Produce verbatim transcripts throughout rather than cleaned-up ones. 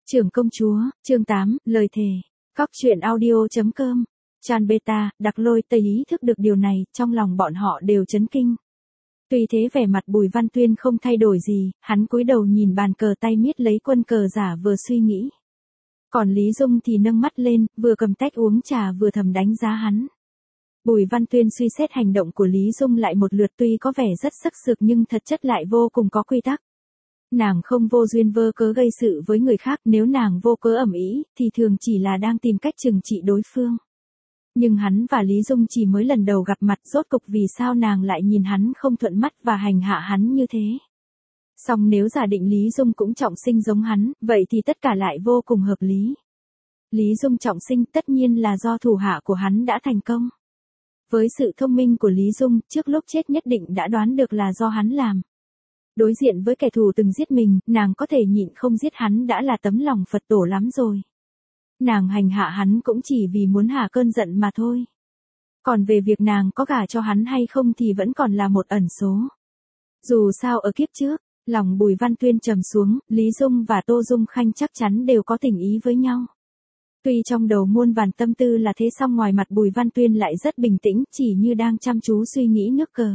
Trưởng công chúa, chương tám, lời thề. Cóc truyện audio.com. Chan beta, Đặc Lôi Tây ý thức được điều này, trong lòng bọn họ đều chấn kinh. Tuy thế vẻ mặt Bùi Văn Tuyên không thay đổi gì, hắn cúi đầu nhìn bàn cờ tay miết lấy quân cờ giả vừa suy nghĩ. Còn Lý Dung thì nâng mắt lên, vừa cầm tách uống trà vừa thầm đánh giá hắn. Bùi Văn Tuyên suy xét hành động của Lý Dung lại một lượt, tuy có vẻ rất sắc sược nhưng thật chất lại vô cùng có quy tắc. Nàng không vô duyên vơ cớ gây sự với người khác, nếu nàng vô cớ ầm ĩ thì thường chỉ là đang tìm cách trừng trị đối phương. Nhưng hắn và Lý Dung chỉ mới lần đầu gặp mặt, rốt cục vì sao nàng lại nhìn hắn không thuận mắt và hành hạ hắn như thế. Song nếu giả định Lý Dung cũng trọng sinh giống hắn, vậy thì tất cả lại vô cùng hợp lý. Lý Dung trọng sinh tất nhiên là do thủ hạ của hắn đã thành công. Với sự thông minh của Lý Dung, trước lúc chết nhất định đã đoán được là do hắn làm. Đối diện với kẻ thù từng giết mình, nàng có thể nhịn không giết hắn đã là tấm lòng Phật tổ lắm rồi. Nàng hành hạ hắn cũng chỉ vì muốn hạ cơn giận mà thôi. Còn về việc nàng có gả cho hắn hay không thì vẫn còn là một ẩn số. Dù sao ở kiếp trước, lòng Bùi Văn Tuyên trầm xuống, Lý Dung và Tô Dung Khanh chắc chắn đều có tình ý với nhau. Tuy trong đầu muôn vàn tâm tư là thế, song ngoài mặt Bùi Văn Tuyên lại rất bình tĩnh, chỉ như đang chăm chú suy nghĩ nước cờ.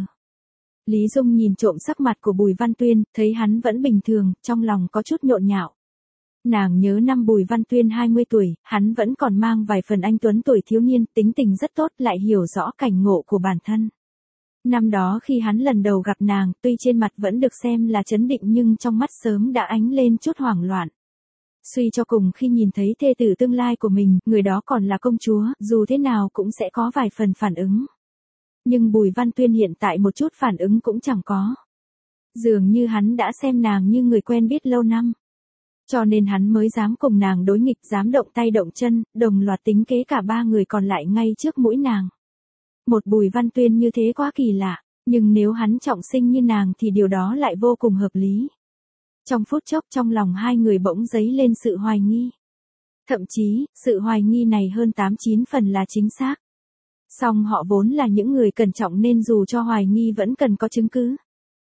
Lý Dung nhìn trộm sắc mặt của Bùi Văn Tuyên, thấy hắn vẫn bình thường, trong lòng có chút nhộn nhạo. Nàng nhớ năm Bùi Văn Tuyên hai mươi tuổi, hắn vẫn còn mang vài phần anh tuấn tuổi thiếu niên, tính tình rất tốt, lại hiểu rõ cảnh ngộ của bản thân. Năm đó khi hắn lần đầu gặp nàng, tuy trên mặt vẫn được xem là trấn định nhưng trong mắt sớm đã ánh lên chút hoảng loạn. Suy cho cùng khi nhìn thấy thê tử tương lai của mình, người đó còn là công chúa, dù thế nào cũng sẽ có vài phần phản ứng. Nhưng Bùi Văn Tuyên hiện tại một chút phản ứng cũng chẳng có. Dường như hắn đã xem nàng như người quen biết lâu năm. Cho nên hắn mới dám cùng nàng đối nghịch, dám động tay động chân, đồng loạt tính kế cả ba người còn lại ngay trước mũi nàng. Một Bùi Văn Tuyên như thế quá kỳ lạ, nhưng nếu hắn trọng sinh như nàng thì điều đó lại vô cùng hợp lý. Trong phút chốc trong lòng hai người bỗng dấy lên sự hoài nghi. Thậm chí, sự hoài nghi này hơn tám chín phần là chính xác. Song họ vốn là những người cẩn trọng nên dù cho hoài nghi vẫn cần có chứng cứ.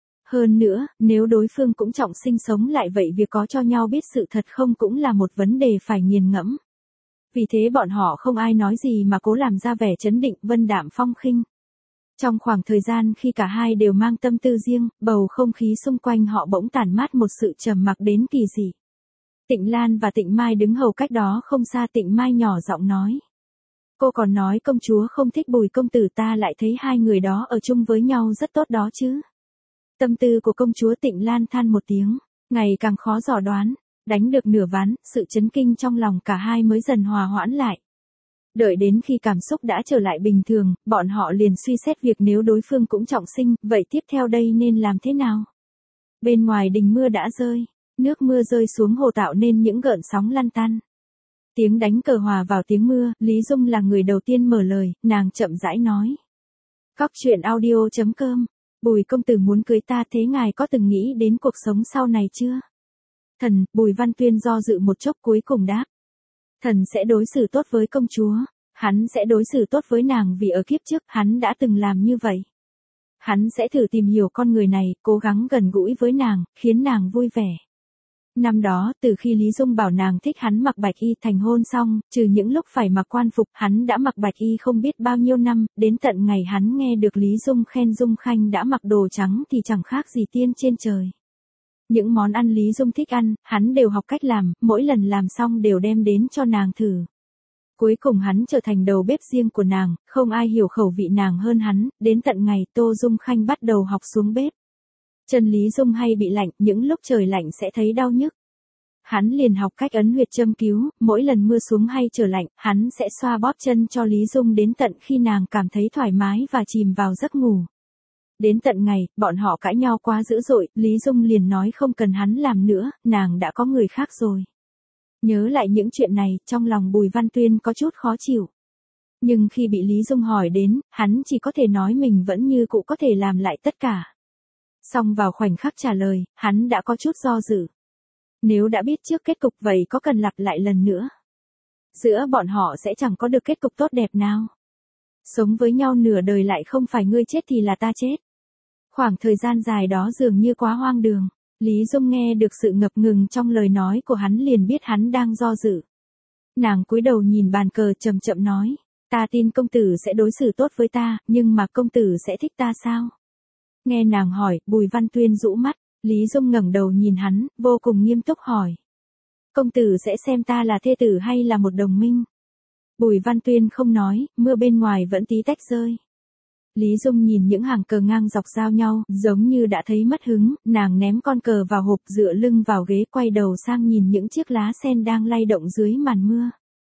Hơn nữa, nếu đối phương cũng trọng sinh sống lại vậy việc có cho nhau biết sự thật không cũng là một vấn đề phải nghiền ngẫm. Vì thế bọn họ không ai nói gì mà cố làm ra vẻ trấn định, vân đạm phong khinh. Trong khoảng thời gian khi cả hai đều mang tâm tư riêng, bầu không khí xung quanh họ bỗng tản mát một sự trầm mặc đến kỳ dị. Tịnh Lan và Tịnh Mai đứng hầu cách đó không xa. Tịnh Mai nhỏ giọng nói. Cô còn nói công chúa không thích Bùi công tử, ta lại thấy hai người đó ở chung với nhau rất tốt đó chứ. Tâm tư của công chúa. Tịnh Lan than một tiếng, ngày càng khó dò đoán, đánh được nửa ván, sự chấn kinh trong lòng cả hai mới dần hòa hoãn lại. Đợi đến khi cảm xúc đã trở lại bình thường, bọn họ liền suy xét việc nếu đối phương cũng trọng sinh, vậy tiếp theo đây nên làm thế nào? Bên ngoài đình mưa đã rơi, nước mưa rơi xuống hồ tạo nên những gợn sóng lăn tăn. Tiếng đánh cờ hòa vào tiếng mưa, Lý Dung là người đầu tiên mở lời, nàng chậm rãi nói. Cóc truyện audio.com. Bùi công tử muốn cưới ta, thế ngài có từng nghĩ đến cuộc sống sau này chưa? Thần, Bùi Văn Tuyên do dự một chốc cuối cùng đáp. Thần sẽ đối xử tốt với công chúa, hắn sẽ đối xử tốt với nàng vì ở kiếp trước hắn đã từng làm như vậy. Hắn sẽ thử tìm hiểu con người này, cố gắng gần gũi với nàng, khiến nàng vui vẻ. Năm đó, từ khi Lý Dung bảo nàng thích hắn mặc bạch y, thành hôn xong, trừ những lúc phải mặc quan phục, hắn đã mặc bạch y không biết bao nhiêu năm, đến tận ngày hắn nghe được Lý Dung khen Dung Khanh đã mặc đồ trắng thì chẳng khác gì tiên trên trời. Những món ăn Lý Dung thích ăn, hắn đều học cách làm, mỗi lần làm xong đều đem đến cho nàng thử. Cuối cùng hắn trở thành đầu bếp riêng của nàng, không ai hiểu khẩu vị nàng hơn hắn, đến tận ngày Tô Dung Khanh bắt đầu học xuống bếp. Chân Lý Dung hay bị lạnh, những lúc trời lạnh sẽ thấy đau nhức. Hắn liền học cách ấn huyệt châm cứu, mỗi lần mưa xuống hay trời lạnh, hắn sẽ xoa bóp chân cho Lý Dung đến tận khi nàng cảm thấy thoải mái và chìm vào giấc ngủ. Đến tận ngày, bọn họ cãi nhau quá dữ dội, Lý Dung liền nói không cần hắn làm nữa, nàng đã có người khác rồi. Nhớ lại những chuyện này, trong lòng Bùi Văn Tuyên có chút khó chịu. Nhưng khi bị Lý Dung hỏi đến, hắn chỉ có thể nói mình vẫn như cũ có thể làm lại tất cả. Song vào khoảnh khắc trả lời, hắn đã có chút do dự. Nếu đã biết trước kết cục vậy có cần lặp lại lần nữa? Giữa bọn họ sẽ chẳng có được kết cục tốt đẹp nào. Sống với nhau nửa đời lại không phải ngươi chết thì là ta chết. Khoảng thời gian dài đó dường như quá hoang đường. Lý Dung nghe được sự ngập ngừng trong lời nói của hắn liền biết hắn đang do dự. Nàng cúi đầu nhìn bàn cờ chậm chậm nói, ta tin công tử sẽ đối xử tốt với ta, nhưng mà công tử sẽ thích ta sao? Nghe nàng hỏi, Bùi Văn Tuyên rũ mắt, Lý Dung ngẩng đầu nhìn hắn, vô cùng nghiêm túc hỏi. Công tử sẽ xem ta là thê tử hay là một đồng minh? Bùi Văn Tuyên không nói, mưa bên ngoài vẫn tí tách rơi. Lý Dung nhìn những hàng cờ ngang dọc giao nhau, giống như đã thấy mất hứng, nàng ném con cờ vào hộp dựa lưng vào ghế quay đầu sang nhìn những chiếc lá sen đang lay động dưới màn mưa.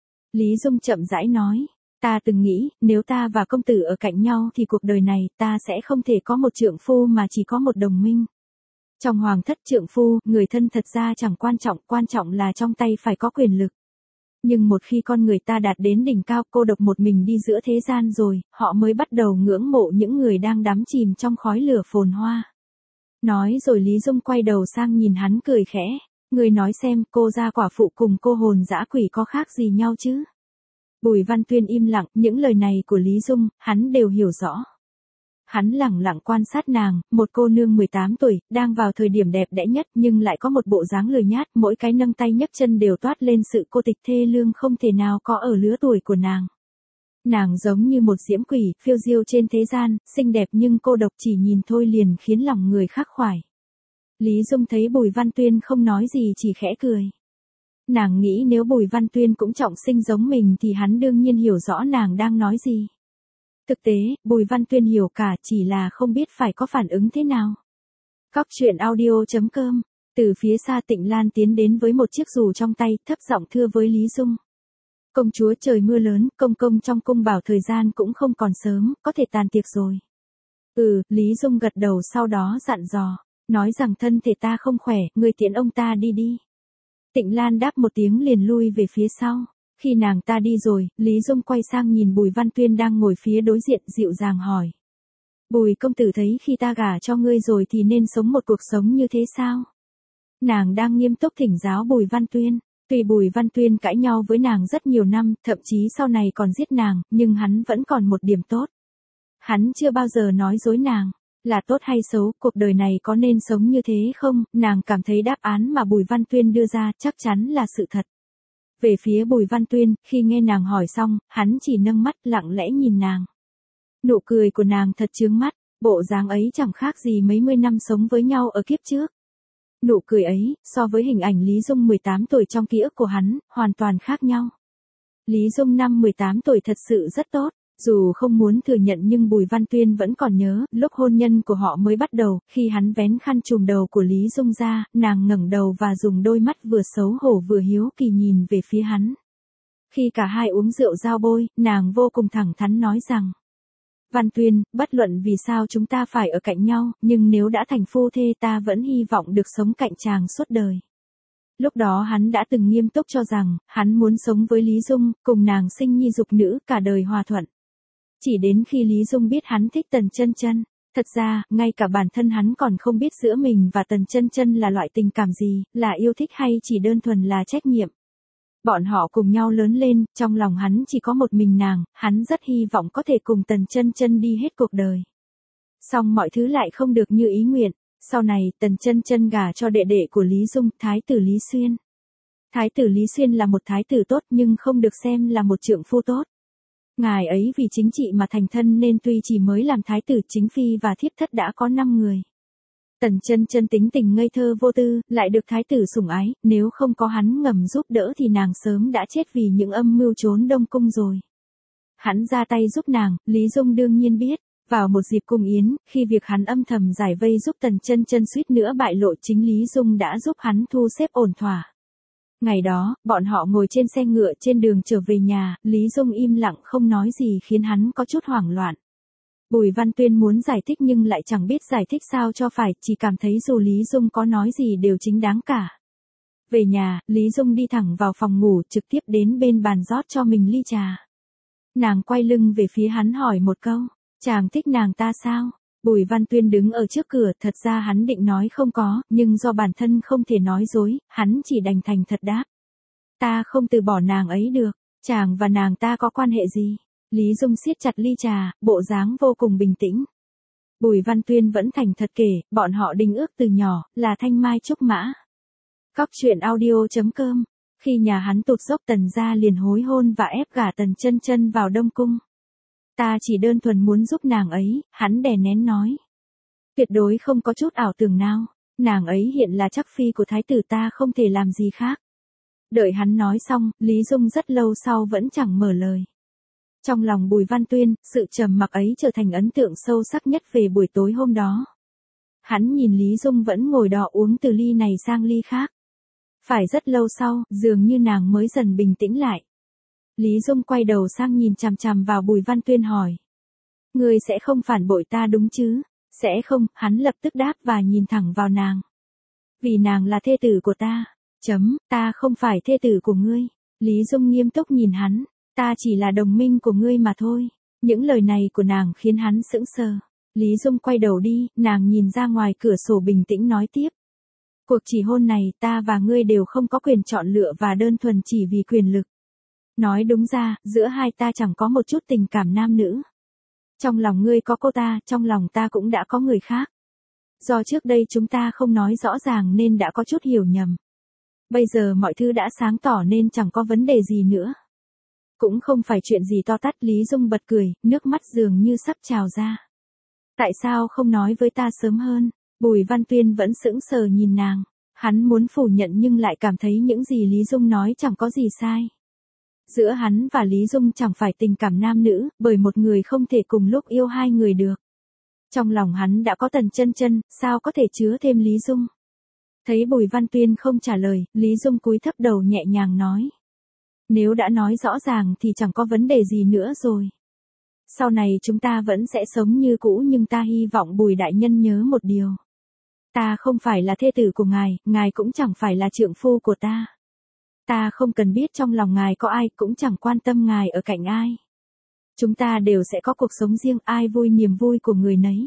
Lý Dung chậm rãi nói, ta từng nghĩ, nếu ta và công tử ở cạnh nhau thì cuộc đời này ta sẽ không thể có một trượng phu mà chỉ có một đồng minh. Trong hoàng thất trượng phu, người thân thật ra chẳng quan trọng, quan trọng là trong tay phải có quyền lực. Nhưng một khi con người ta đạt đến đỉnh cao cô độc một mình đi giữa thế gian rồi, họ mới bắt đầu ngưỡng mộ những người đang đắm chìm trong khói lửa phồn hoa. Nói rồi Lý Dung quay đầu sang nhìn hắn cười khẽ, người nói xem cô gia quả phụ cùng cô hồn dã quỷ có khác gì nhau chứ? Bùi Văn Tuyên im lặng, những lời này của Lý Dung, hắn đều hiểu rõ. Hắn lẳng lặng quan sát nàng, một cô nương mười tám tuổi, đang vào thời điểm đẹp đẽ nhất nhưng lại có một bộ dáng lười nhát, mỗi cái nâng tay nhấc chân đều toát lên sự cô tịch thê lương không thể nào có ở lứa tuổi của nàng. Nàng giống như một diễm quỷ, phiêu diêu trên thế gian, xinh đẹp nhưng cô độc chỉ nhìn thôi liền khiến lòng người khắc khoải. Lý Dung thấy Bùi Văn Tuyên không nói gì chỉ khẽ cười. Nàng nghĩ nếu Bùi Văn Tuyên cũng trọng sinh giống mình thì hắn đương nhiên hiểu rõ nàng đang nói gì. Thực tế, Bùi Văn Tuyên hiểu cả chỉ là không biết phải có phản ứng thế nào. Cóc truyện audio chấm com. Từ phía xa Tịnh Lan tiến đến với một chiếc dù trong tay, thấp giọng thưa với Lý Dung. Công chúa trời mưa lớn, công công trong cung bảo thời gian cũng không còn sớm, có thể tàn tiệc rồi. Ừ, Lý Dung gật đầu sau đó dặn dò, nói rằng thân thể ta không khỏe, người tiễn ông ta đi đi. Tịnh Lan đáp một tiếng liền lui về phía sau. Khi nàng ta đi rồi, Lý Dung quay sang nhìn Bùi Văn Tuyên đang ngồi phía đối diện dịu dàng hỏi. Bùi công tử thấy khi ta gả cho ngươi rồi thì nên sống một cuộc sống như thế sao? Nàng đang nghiêm túc thỉnh giáo Bùi Văn Tuyên. Tuy Bùi Văn Tuyên cãi nhau với nàng rất nhiều năm, thậm chí sau này còn giết nàng, nhưng hắn vẫn còn một điểm tốt. Hắn chưa bao giờ nói dối nàng. Là tốt hay xấu, cuộc đời này có nên sống như thế không? Nàng cảm thấy đáp án mà Bùi Văn Tuyên đưa ra chắc chắn là sự thật. Về phía Bùi Văn Tuyên, khi nghe nàng hỏi xong, hắn chỉ nâng mắt lặng lẽ nhìn nàng. Nụ cười của nàng thật chướng mắt, bộ dáng ấy chẳng khác gì mấy mươi năm sống với nhau ở kiếp trước. Nụ cười ấy, so với hình ảnh Lý Dung mười tám tuổi trong ký ức của hắn, hoàn toàn khác nhau. Lý Dung năm mười tám tuổi thật sự rất tốt. Dù không muốn thừa nhận nhưng Bùi Văn Tuyên vẫn còn nhớ, lúc hôn nhân của họ mới bắt đầu, khi hắn vén khăn trùm đầu của Lý Dung ra, nàng ngẩng đầu và dùng đôi mắt vừa xấu hổ vừa hiếu kỳ nhìn về phía hắn. Khi cả hai uống rượu giao bôi, nàng vô cùng thẳng thắn nói rằng, Văn Tuyên, bất luận vì sao chúng ta phải ở cạnh nhau, nhưng nếu đã thành phu thê ta vẫn hy vọng được sống cạnh chàng suốt đời. Lúc đó hắn đã từng nghiêm túc cho rằng, hắn muốn sống với Lý Dung, cùng nàng sinh nhi dục nữ, cả đời hòa thuận. Chỉ đến khi Lý Dung biết hắn thích Tần Chân Chân, thật ra, ngay cả bản thân hắn còn không biết giữa mình và Tần Chân Chân là loại tình cảm gì, là yêu thích hay chỉ đơn thuần là trách nhiệm. Bọn họ cùng nhau lớn lên, trong lòng hắn chỉ có một mình nàng, hắn rất hy vọng có thể cùng Tần Chân Chân đi hết cuộc đời. Song mọi thứ lại không được như ý nguyện, sau này Tần Chân Chân gả cho đệ đệ của Lý Dung, Thái tử Lý Xuyên. Thái tử Lý Xuyên là một thái tử tốt nhưng không được xem là một trượng phu tốt. Ngài ấy vì chính trị mà thành thân nên tuy chỉ mới làm thái tử chính phi và thiếp thất đã có năm người. Tần Chân Chân tính tình ngây thơ vô tư, lại được thái tử sủng ái, nếu không có hắn ngầm giúp đỡ thì nàng sớm đã chết vì những âm mưu trốn Đông Cung rồi. Hắn ra tay giúp nàng, Lý Dung đương nhiên biết, vào một dịp cung yến, khi việc hắn âm thầm giải vây giúp Tần Chân Chân suýt nữa bại lộ chính Lý Dung đã giúp hắn thu xếp ổn thỏa. Ngày đó, bọn họ ngồi trên xe ngựa trên đường trở về nhà, Lý Dung im lặng không nói gì khiến hắn có chút hoảng loạn. Bùi Văn Tuyên muốn giải thích nhưng lại chẳng biết giải thích sao cho phải, chỉ cảm thấy dù Lý Dung có nói gì đều chính đáng cả. Về nhà, Lý Dung đi thẳng vào phòng ngủ trực tiếp đến bên bàn rót cho mình ly trà. Nàng quay lưng về phía hắn hỏi một câu, chàng thích nàng ta sao? Bùi Văn Tuyên đứng ở trước cửa, thật ra hắn định nói không có, nhưng do bản thân không thể nói dối, hắn chỉ đành thành thật đáp. Ta không từ bỏ nàng ấy được, chàng và nàng ta có quan hệ gì? Lý Dung siết chặt ly trà, bộ dáng vô cùng bình tĩnh. Bùi Văn Tuyên vẫn thành thật kể, bọn họ đính ước từ nhỏ, là thanh mai trúc mã. Cóc truyện audio chấm com. Khi nhà hắn tụt dốc Tần gia liền hối hôn và ép gả Tần Chân Chân vào Đông Cung. Ta chỉ đơn thuần muốn giúp nàng ấy, hắn đè nén nói. Tuyệt đối không có chút ảo tưởng nào, nàng ấy hiện là chắc phi của thái tử ta không thể làm gì khác. Đợi hắn nói xong, Lý Dung rất lâu sau vẫn chẳng mở lời. Trong lòng Bùi Văn Tuyên, sự trầm mặc ấy trở thành ấn tượng sâu sắc nhất về buổi tối hôm đó. Hắn nhìn Lý Dung vẫn ngồi đọ uống từ ly này sang ly khác. Phải rất lâu sau, dường như nàng mới dần bình tĩnh lại. Lý Dung quay đầu sang nhìn chằm chằm vào Bùi Văn Tuyên hỏi. Ngươi sẽ không phản bội ta đúng chứ? Sẽ không, hắn lập tức đáp và nhìn thẳng vào nàng. Vì nàng là thê tử của ta. Chấm, ta không phải thê tử của ngươi. Lý Dung nghiêm túc nhìn hắn. Ta chỉ là đồng minh của ngươi mà thôi. Những lời này của nàng khiến hắn sững sờ. Lý Dung quay đầu đi, nàng nhìn ra ngoài cửa sổ bình tĩnh nói tiếp. Cuộc chỉ hôn này ta và ngươi đều không có quyền chọn lựa và đơn thuần chỉ vì quyền lực. Nói đúng ra, giữa hai ta chẳng có một chút tình cảm nam nữ. Trong lòng ngươi có cô ta, trong lòng ta cũng đã có người khác. Do trước đây chúng ta không nói rõ ràng nên đã có chút hiểu nhầm. Bây giờ mọi thứ đã sáng tỏ nên chẳng có vấn đề gì nữa. Cũng không phải chuyện gì to tát. Lý Dung bật cười, nước mắt dường như sắp trào ra. Tại sao không nói với ta sớm hơn? Bùi Văn Tuyên vẫn sững sờ nhìn nàng. Hắn muốn phủ nhận nhưng lại cảm thấy những gì Lý Dung nói chẳng có gì sai. Giữa hắn và Lý Dung chẳng phải tình cảm nam nữ, bởi một người không thể cùng lúc yêu hai người được. Trong lòng hắn đã có Tần Chân Chân, sao có thể chứa thêm Lý Dung? Thấy Bùi Văn Tuyên không trả lời, Lý Dung cúi thấp đầu nhẹ nhàng nói. Nếu đã nói rõ ràng thì chẳng có vấn đề gì nữa rồi. Sau này chúng ta vẫn sẽ sống như cũ nhưng ta hy vọng Bùi đại nhân nhớ một điều. Ta không phải là thê tử của ngài, ngài cũng chẳng phải là trượng phu của ta. Ta không cần biết trong lòng ngài có ai, cũng chẳng quan tâm ngài ở cạnh ai. Chúng ta đều sẽ có cuộc sống riêng, ai vui niềm vui của người nấy.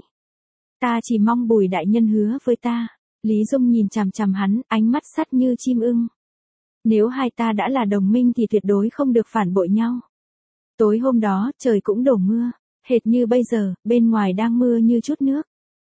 Ta chỉ mong Bùi đại nhân hứa với ta. Lý Dung nhìn chằm chằm hắn, ánh mắt sắt như chim ưng. Nếu hai ta đã là đồng minh thì tuyệt đối không được phản bội nhau. Tối hôm đó, trời cũng đổ mưa, hệt như bây giờ, bên ngoài đang mưa như chút nước.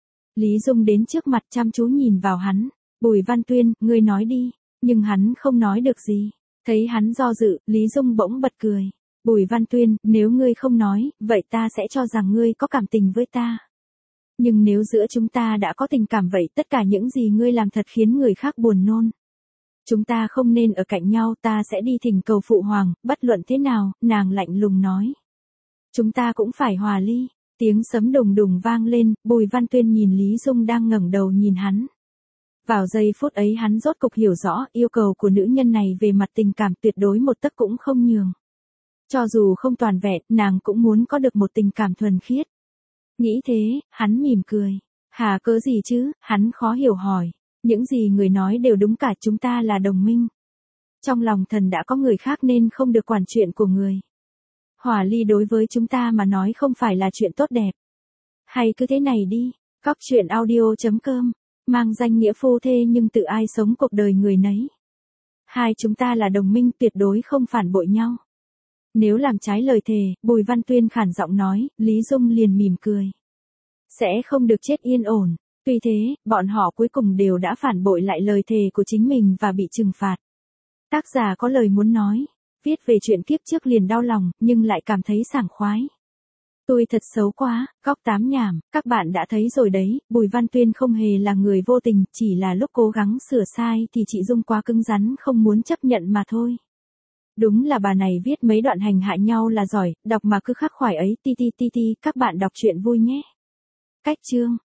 Lý Dung đến trước mặt chăm chú nhìn vào hắn. Bùi Văn Tuyên, ngươi nói đi. Nhưng hắn không nói được gì. Thấy hắn do dự, Lý Dung bỗng bật cười. Bùi Văn Tuyên, nếu ngươi không nói, vậy ta sẽ cho rằng ngươi có cảm tình với ta. Nhưng nếu giữa chúng ta đã có tình cảm vậy, tất cả những gì ngươi làm thật khiến người khác buồn nôn. Chúng ta không nên ở cạnh nhau, ta sẽ đi thỉnh cầu phụ hoàng, bất luận thế nào, nàng lạnh lùng nói. Chúng ta cũng phải hòa ly. Tiếng sấm đùng đùng vang lên, Bùi Văn Tuyên nhìn Lý Dung đang ngẩng đầu nhìn hắn. Vào giây phút ấy hắn rốt cục hiểu rõ, yêu cầu của nữ nhân này về mặt tình cảm tuyệt đối một tấc cũng không nhường. Cho dù không toàn vẹn, nàng cũng muốn có được một tình cảm thuần khiết. Nghĩ thế, hắn mỉm cười. Hà cớ gì chứ, hắn khó hiểu hỏi. Những gì người nói đều đúng cả, chúng ta là đồng minh. Trong lòng thần đã có người khác nên không được quản chuyện của người. Hòa ly đối với chúng ta mà nói không phải là chuyện tốt đẹp. Hay cứ thế này đi, cóc truyện audio chấm com, mang danh nghĩa phu thê nhưng tự ai sống cuộc đời người nấy. Hai chúng ta là đồng minh tuyệt đối không phản bội nhau. Nếu làm trái lời thề, Bùi Văn Tuyên khản giọng nói, Lý Dung liền mỉm cười. Sẽ không được chết yên ổn. Tuy thế, bọn họ cuối cùng đều đã phản bội lại lời thề của chính mình và bị trừng phạt. Tác giả có lời muốn nói. Viết về chuyện kiếp trước liền đau lòng, nhưng lại cảm thấy sảng khoái. Tôi thật xấu quá, góc tám nhảm, các bạn đã thấy rồi đấy, Bùi Văn Tuyên không hề là người vô tình, chỉ là lúc cố gắng sửa sai thì chị Dung quá cứng rắn không muốn chấp nhận mà thôi. Đúng là bà này viết mấy đoạn hành hạ nhau là giỏi, đọc mà cứ khắc khoải ấy, ti ti ti ti, các bạn đọc truyện vui nhé. Cách chương